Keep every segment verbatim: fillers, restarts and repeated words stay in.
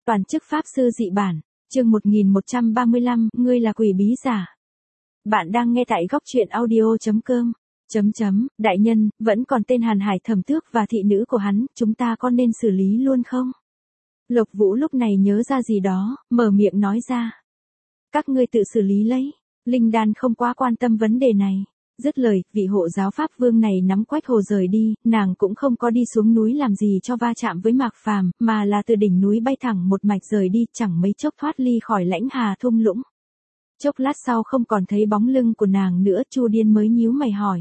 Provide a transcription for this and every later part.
Toàn chức Pháp Sư dị bản, chương một nghìn một trăm ba mươi lăm, ngươi là quỷ bí giả. Bạn đang nghe tại góc truyện audio.com. Chấm chấm, đại nhân, vẫn còn tên Hàn Hải Thẩm Tước và thị nữ của hắn, chúng ta có nên xử lý luôn không? Lộc Vũ lúc này nhớ ra gì đó, mở miệng nói ra. Các ngươi tự xử lý lấy, Linh Đan không quá quan tâm vấn đề này. Dứt lời, vị hộ giáo Pháp Vương này nắm Quách Hồ rời đi, nàng cũng không có đi xuống núi làm gì cho va chạm với Mạc Phàm, mà là từ đỉnh núi bay thẳng một mạch rời đi, chẳng mấy chốc thoát ly khỏi lãnh hà thung lũng. Chốc lát sau không còn thấy bóng lưng của nàng nữa, Chu Điên mới nhíu mày hỏi.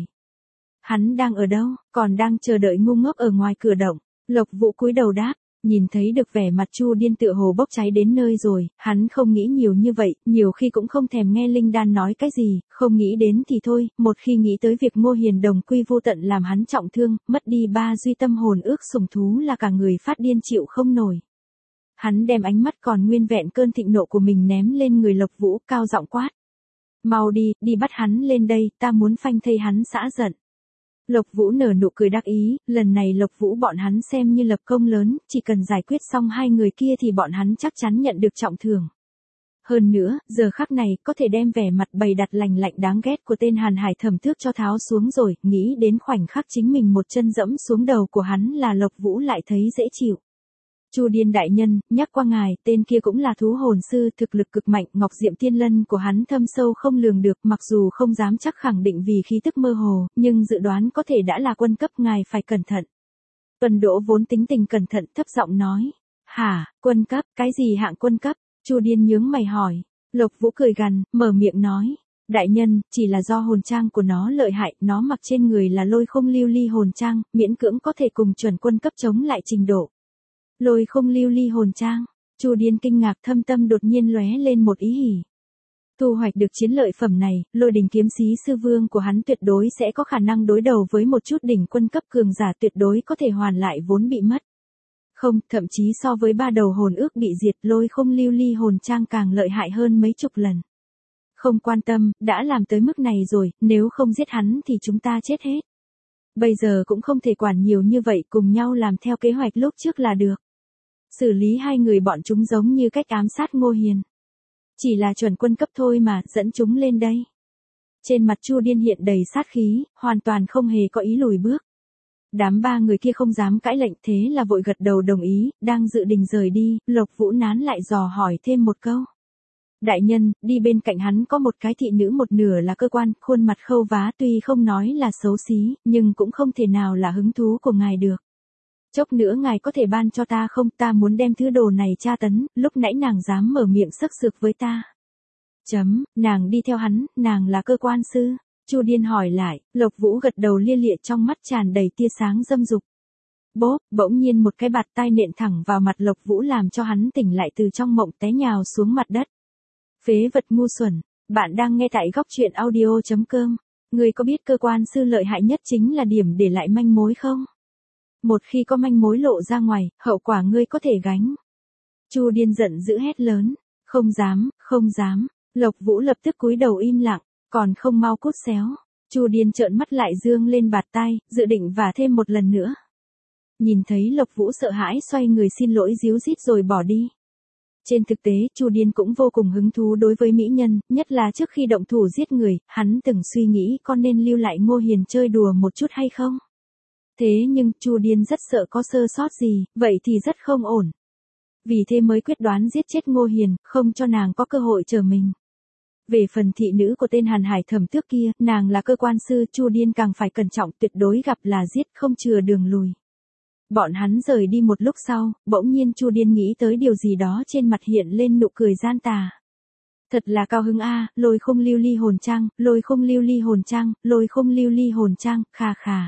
Hắn đang ở đâu, còn đang chờ đợi ngu ngốc ở ngoài cửa động. Lộc Vũ cúi đầu đáp. Nhìn thấy được vẻ mặt Chu Điên tựa hồ bốc cháy đến nơi rồi, hắn không nghĩ nhiều như vậy, nhiều khi cũng không thèm nghe Linh Đan nói cái gì, không nghĩ đến thì thôi, một khi nghĩ tới việc Ngô Hiền đồng quy vô tận làm hắn trọng thương, mất đi ba duy tâm hồn ước sủng thú là cả người phát điên chịu không nổi. Hắn đem ánh mắt còn nguyên vẹn cơn thịnh nộ của mình ném lên người Lộc Vũ, cao giọng quát. Mau đi, đi bắt hắn lên đây, ta muốn phanh thây hắn xã giận. Lộc Vũ nở nụ cười đắc ý, lần này Lộc Vũ bọn hắn xem như lập công lớn, chỉ cần giải quyết xong hai người kia thì bọn hắn chắc chắn nhận được trọng thưởng. Hơn nữa, giờ khắc này, có thể đem vẻ mặt bày đặt lành lạnh đáng ghét của tên Hàn Hải Thẩm Tước cho tháo xuống rồi, nghĩ đến khoảnh khắc chính mình một chân dẫm xuống đầu của hắn là Lộc Vũ lại thấy dễ chịu. Chu Điên đại nhân, nhắc qua ngài, tên kia cũng là thú hồn sư, thực lực cực mạnh, Ngọc Diệm Tiên Lân của hắn thâm sâu không lường được, mặc dù không dám chắc khẳng định vì khí tức mơ hồ, nhưng dự đoán có thể đã là quân cấp, ngài phải cẩn thận. Tuần Đỗ vốn tính tình cẩn thận thấp giọng nói. Hả, quân cấp, cái gì hạng quân cấp? Chu Điên nhướng mày hỏi. Lộc Vũ cười gằn, mở miệng nói. Đại nhân, chỉ là do hồn trang của nó lợi hại, nó mặc trên người là lôi không lưu ly hồn trang, miễn cưỡng có thể cùng chuẩn quân cấp chống lại trình độ. Lôi không lưu ly hồn trang, Chu Điên kinh ngạc, thâm tâm đột nhiên lóe lên một ý hỉ. Thu hoạch được chiến lợi phẩm này, Lôi Đình kiếm sĩ sư vương của hắn tuyệt đối sẽ có khả năng đối đầu với một chút đỉnh quân cấp cường giả, tuyệt đối có thể hoàn lại vốn bị mất. Không, thậm chí so với ba đầu hồn ước bị diệt, lôi không lưu ly hồn trang càng lợi hại hơn mấy chục lần. Không quan tâm, đã làm tới mức này rồi, nếu không giết hắn thì chúng ta chết hết. Bây giờ cũng không thể quản nhiều như vậy, cùng nhau làm theo kế hoạch lúc trước là được. Xử lý hai người bọn chúng giống như cách ám sát Ngô Hiền. Chỉ là chuẩn quân cấp thôi mà, dẫn chúng lên đây. Trên mặt Chu Điên hiện đầy sát khí, hoàn toàn không hề có ý lùi bước. Đám ba người kia không dám cãi lệnh, thế là vội gật đầu đồng ý, đang dự định rời đi, Lộc Vũ nán lại dò hỏi thêm một câu. Đại nhân, đi bên cạnh hắn có một cái thị nữ một nửa là cơ quan, khuôn mặt khâu vá, tuy không nói là xấu xí, nhưng cũng không thể nào là hứng thú của ngài được. Chốc nữa ngài có thể ban cho ta không, ta muốn đem thứ đồ này tra tấn, lúc nãy nàng dám mở miệng sức sược với ta. Chấm, nàng đi theo hắn, nàng là cơ quan sư. Chu Điên hỏi lại, Lộc Vũ gật đầu lia lịa, trong mắt tràn đầy tia sáng dâm dục. Bốp, bỗng nhiên một cái bạt tai nện thẳng vào mặt Lộc Vũ làm cho hắn tỉnh lại từ trong mộng, té nhào xuống mặt đất. Phế vật ngu xuẩn, bạn đang nghe tại góc truyện audio.com. Ngươi có biết cơ quan sư lợi hại nhất chính là điểm để lại manh mối không? Một khi có manh mối lộ ra ngoài, hậu quả ngươi có thể gánh. Chu Điên giận dữ hét lớn. Không dám, không dám. Lộc Vũ lập tức cúi đầu im lặng, còn không mau cút xéo. Chu Điên trợn mắt lại dương lên bạt tai, dự định vả thêm một lần nữa. Nhìn thấy Lộc Vũ sợ hãi xoay người xin lỗi díu dít rồi bỏ đi. Trên thực tế, Chu Điên cũng vô cùng hứng thú đối với mỹ nhân, nhất là trước khi động thủ giết người, hắn từng suy nghĩ có nên lưu lại Ngô Hiền chơi đùa một chút hay không. Thế nhưng, Chu Điên rất sợ có sơ sót gì, vậy thì rất không ổn. Vì thế mới quyết đoán giết chết Ngô Hiền, không cho nàng có cơ hội chờ mình. Về phần thị nữ của tên Hàn Hải Thẩm Tước kia, nàng là cơ quan sư, Chu Điên càng phải cẩn trọng, tuyệt đối gặp là giết, không chừa đường lùi. Bọn hắn rời đi một lúc sau, bỗng nhiên Chu Điên nghĩ tới điều gì đó, trên mặt hiện lên nụ cười gian tà. Thật là cao hứng a, lôi không lưu ly hồn trang, lôi không lưu ly hồn trang, lôi không lưu ly hồn trang, khà khà.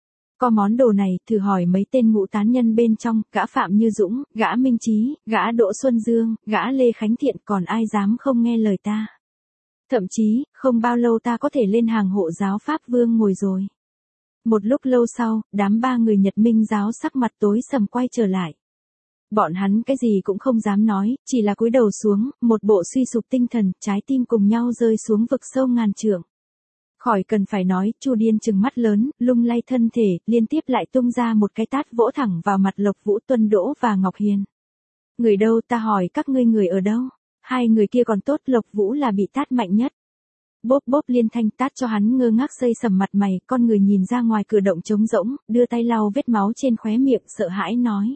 Có món đồ này, thử hỏi mấy tên ngũ tán nhân bên trong, gã Phạm Như Dũng, gã Minh Chí, gã Đỗ Xuân Dương, gã Lê Khánh Thiện, còn ai dám không nghe lời ta. Thậm chí, không bao lâu ta có thể lên hàng hộ giáo Pháp Vương ngồi rồi. Một lúc lâu sau, đám ba người Nhật Minh giáo sắc mặt tối sầm quay trở lại. Bọn hắn cái gì cũng không dám nói, chỉ là cúi đầu xuống, một bộ suy sụp tinh thần, trái tim cùng nhau rơi xuống vực sâu ngàn trượng. Khỏi cần phải nói, Chu Điên trừng mắt lớn, lung lay thân thể, liên tiếp lại tung ra một cái tát vỗ thẳng vào mặt Lộc Vũ, Tuân Đỗ và Ngọc Hiền. Người đâu, ta hỏi các ngươi người ở đâu? Hai người kia còn tốt, Lộc Vũ là bị tát mạnh nhất. Bốp bốp liên thanh tát cho hắn ngơ ngác xây sầm mặt mày, con người nhìn ra ngoài cửa động trống rỗng, đưa tay lau vết máu trên khóe miệng, sợ hãi nói.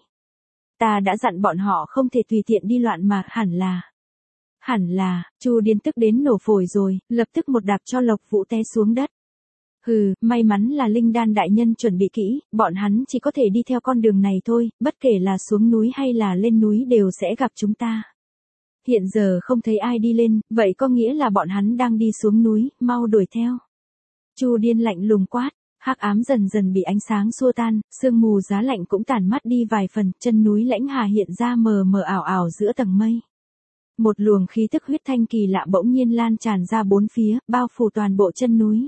Ta đã dặn bọn họ không thể tùy tiện đi loạn mà, hẳn là. Hẳn là, Chu Điên tức đến nổ phổi rồi, lập tức một đạp cho Lộc Vũ té xuống đất. Hừ, may mắn là Linh Đan đại nhân chuẩn bị kỹ, bọn hắn chỉ có thể đi theo con đường này thôi, bất kể là xuống núi hay là lên núi đều sẽ gặp chúng ta. Hiện giờ không thấy ai đi lên, vậy có nghĩa là bọn hắn đang đi xuống núi, mau đuổi theo. Chu Điên lạnh lùng quát, hắc ám dần dần bị ánh sáng xua tan, sương mù giá lạnh cũng tản mắt đi vài phần, chân núi Lãnh Hà hiện ra mờ mờ ảo ảo giữa tầng mây. Một luồng khí tức huyết thanh kỳ lạ bỗng nhiên lan tràn ra bốn phía, bao phủ toàn bộ chân núi.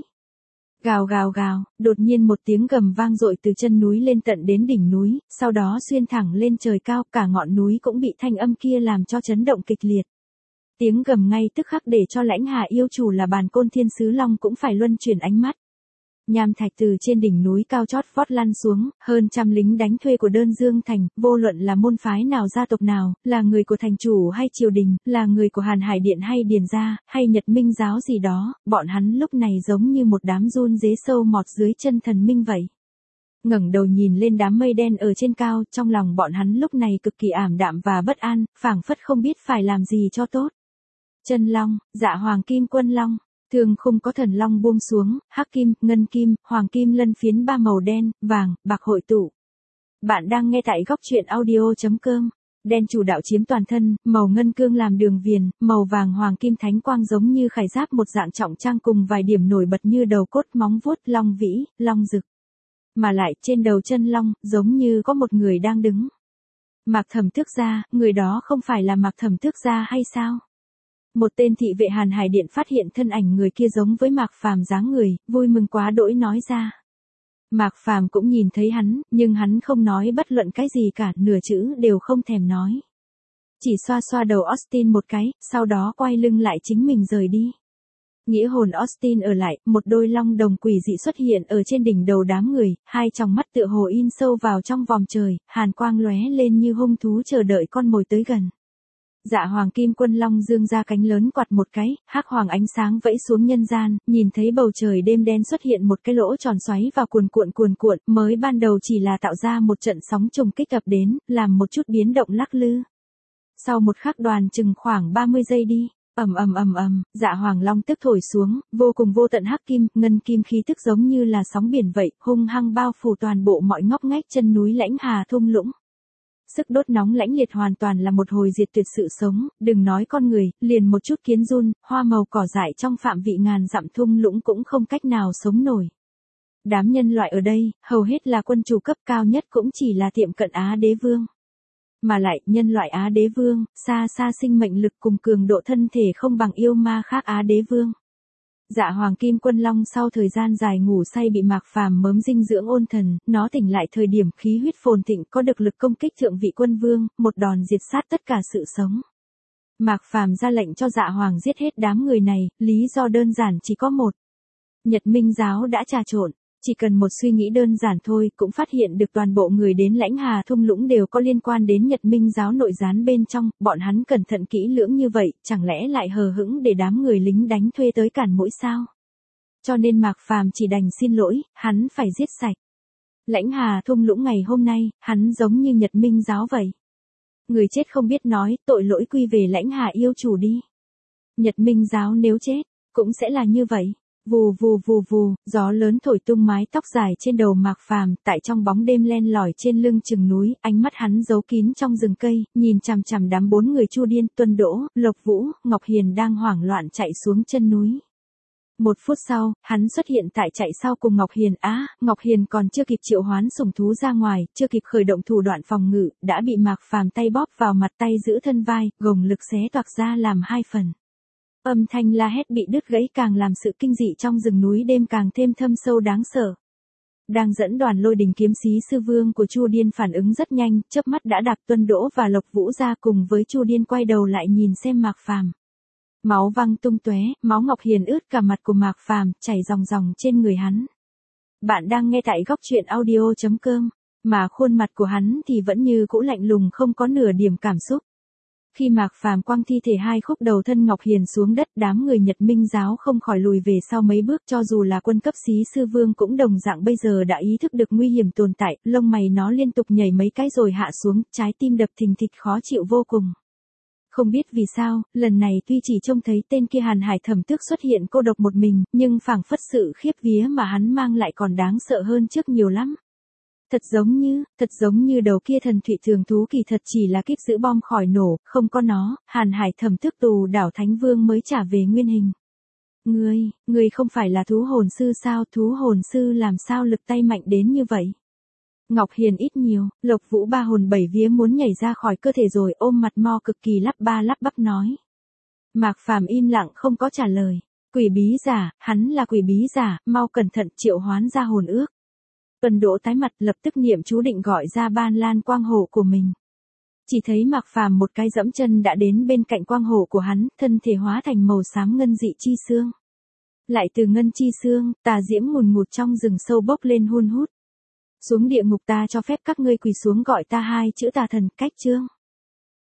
Gào gào gào, đột nhiên một tiếng gầm vang dội từ chân núi lên tận đến đỉnh núi, sau đó xuyên thẳng lên trời cao, cả ngọn núi cũng bị thanh âm kia làm cho chấn động kịch liệt. Tiếng gầm ngay tức khắc để cho Lãnh Hà yêu chủ là Bàn Côn Thiên Sứ Long cũng phải luân chuyển ánh mắt. Nham thạch từ trên đỉnh núi cao chót vót lăn xuống, hơn trăm lính đánh thuê của Đơn Dương Thành, vô luận là môn phái nào gia tộc nào, là người của thành chủ hay triều đình, là người của Hàn Hải Điện hay Điền Gia, hay Nhật Minh giáo gì đó, bọn hắn lúc này giống như một đám run rế sâu mọt dưới chân thần minh vậy. Ngẩng đầu nhìn lên đám mây đen ở trên cao, trong lòng bọn hắn lúc này cực kỳ ảm đạm và bất an, phảng phất không biết phải làm gì cho tốt. Chân long, Dạ Hoàng Kim Quân Long. Thương khung có thần long buông xuống, hắc kim, ngân kim, hoàng kim lân phiến ba màu đen, vàng, bạc hội tụ. Bạn đang nghe tại góc truyện audio chấm com. Đen chủ đạo chiếm toàn thân, màu ngân cương làm đường viền, màu vàng hoàng kim thánh quang giống như khải giáp một dạng trọng trang cùng vài điểm nổi bật như đầu cốt, móng vuốt, long vĩ, long rực. Mà lại trên đầu chân long, giống như có một người đang đứng. Mạc Thẩm Tước Gia, người đó không phải là Mạc Thẩm Tước Gia hay sao? Một tên thị vệ Hàn Hải Điện phát hiện thân ảnh người kia giống với Mạc Phàm dáng người, vui mừng quá đỗi nói ra. Mạc Phàm cũng nhìn thấy hắn, nhưng hắn không nói bất luận cái gì cả, nửa chữ đều không thèm nói. Chỉ xoa xoa đầu Austin một cái, sau đó quay lưng lại chính mình rời đi. Nghĩa hồn Austin ở lại, một đôi long đồng quỷ dị xuất hiện ở trên đỉnh đầu đám người, hai tròng mắt tựa hồ in sâu vào trong vòng trời, hàn quang lóe lên như hung thú chờ đợi con mồi tới gần. Dạ Hoàng Kim Quân Long dương ra cánh lớn quạt một cái, hắc hoàng ánh sáng vẫy xuống nhân gian, nhìn thấy bầu trời đêm đen xuất hiện một cái lỗ tròn xoáy vào cuồn cuộn cuồn cuộn, mới ban đầu chỉ là tạo ra một trận sóng trùng kích ập đến, làm một chút biến động lắc lư. Sau một khắc đoàn chừng khoảng ba mươi giây đi, ầm ầm ầm ầm, Dạ Hoàng Long tức thổi xuống, vô cùng vô tận hắc kim, ngân kim khí tức giống như là sóng biển vậy, hung hăng bao phủ toàn bộ mọi ngóc ngách chân núi Lãnh Hà thung lũng. Sức đốt nóng lãnh liệt hoàn toàn là một hồi diệt tuyệt sự sống, đừng nói con người, liền một chút kiến giun, hoa màu cỏ dại trong phạm vị ngàn dặm thung lũng cũng không cách nào sống nổi. Đám nhân loại ở đây, hầu hết là quân chủ cấp cao nhất cũng chỉ là tiệm cận Á Đế Vương. Mà lại, nhân loại Á Đế Vương, xa xa sinh mệnh lực cùng cường độ thân thể không bằng yêu ma khác Á Đế Vương. Dạ Hoàng Kim Quân Long sau thời gian dài ngủ say bị Mạc Phàm mớm dinh dưỡng ôn thần, nó tỉnh lại thời điểm khí huyết phồn thịnh có được lực công kích thượng vị quân vương, một đòn diệt sát tất cả sự sống. Mạc Phàm ra lệnh cho Dạ Hoàng giết hết đám người này, lý do đơn giản chỉ có một. Nhật Minh giáo đã trà trộn, chỉ cần một suy nghĩ đơn giản thôi cũng phát hiện được toàn bộ người đến Lãnh Hà thung lũng đều có liên quan đến Nhật Minh giáo nội gián bên trong, bọn hắn cẩn thận kỹ lưỡng như vậy, chẳng lẽ lại hờ hững để đám người lính đánh thuê tới cản mũi sao? Cho nên Mạc Phàm chỉ đành xin lỗi, hắn phải giết sạch. Lãnh Hà thung lũng ngày hôm nay, hắn giống như Nhật Minh giáo vậy. Người chết không biết nói, tội lỗi quy về Lãnh Hà yêu chủ đi. Nhật Minh giáo nếu chết, cũng sẽ là như vậy. Vù vù vù vù, gió lớn thổi tung mái tóc dài trên đầu Mạc Phàm, tại trong bóng đêm len lỏi trên lưng chừng núi, ánh mắt hắn giấu kín trong rừng cây, nhìn chằm chằm đám bốn người Chu Điên, Tuân Đỗ, Lộc Vũ, Ngọc Hiền đang hoảng loạn chạy xuống chân núi. Một phút sau, hắn xuất hiện tại chạy sau cùng Ngọc Hiền. Á, Ngọc Hiền còn chưa kịp triệu hoán sủng thú ra ngoài, chưa kịp khởi động thủ đoạn phòng ngự, đã bị Mạc Phàm tay bóp vào mặt tay giữ thân vai, gồng lực xé toạc ra làm hai phần. Âm thanh la hét bị đứt gãy càng làm sự kinh dị trong rừng núi đêm càng thêm thâm sâu đáng sợ. Đang dẫn đoàn Lôi Đình kiếm sĩ sư vương của Chu Điên phản ứng rất nhanh, chớp mắt đã đạp Tuân Đỗ và Lộc Vũ ra cùng với Chu Điên quay đầu lại nhìn xem Mạc Phàm. Máu văng tung tóe, máu Ngọc Hiền ướt cả mặt của Mạc Phàm, chảy ròng ròng trên người hắn. Bạn đang nghe tại góc truyện audio chấm com, mà khuôn mặt của hắn thì vẫn như cũ lạnh lùng không có nửa điểm cảm xúc. Khi Mạc Phàm quăng thi thể hai khúc đầu thân Ngọc Hiền xuống đất, đám người Nhật Minh giáo không khỏi lùi về sau mấy bước, cho dù là quân cấp sĩ sư vương cũng đồng dạng bây giờ đã ý thức được nguy hiểm tồn tại, lông mày nó liên tục nhảy mấy cái rồi hạ xuống, trái tim đập thình thịch khó chịu vô cùng. Không biết vì sao, lần này tuy chỉ trông thấy tên kia Hàn Hải Thẩm Tước xuất hiện cô độc một mình, nhưng phảng phất sự khiếp vía mà hắn mang lại còn đáng sợ hơn trước nhiều lắm. Thật giống như, thật giống như đầu kia thần thủy thường thú kỳ thật chỉ là kíp giữ bom khỏi nổ, không có nó, Hàn Hải Thẩm Tước tù đảo Thánh Vương mới trả về nguyên hình. Ngươi, ngươi không phải là thú hồn sư sao, thú hồn sư làm sao lực tay mạnh đến như vậy? Ngọc Hiền ít nhiều, Lộc Vũ ba hồn bảy vía muốn nhảy ra khỏi cơ thể rồi ôm mặt mo cực kỳ lắp ba lắp bắp nói. Mạc Phàm im lặng không có trả lời. Quỷ bí giả, hắn là quỷ bí giả, mau cẩn thận triệu hoán ra hồn ước. Tuần Đỗ tái mặt lập tức niệm chú định gọi ra ban lan quang hổ của mình. Chỉ thấy Mạc Phàm một cái dẫm chân đã đến bên cạnh quang hổ của hắn, thân thể hóa thành màu xám ngân dị chi xương. Lại từ ngân chi xương, tà diễm ngùn ngụt trong rừng sâu bốc lên hun hút. Xuống địa ngục ta cho phép các ngươi quỳ xuống gọi ta hai chữ tà thần, cách chương.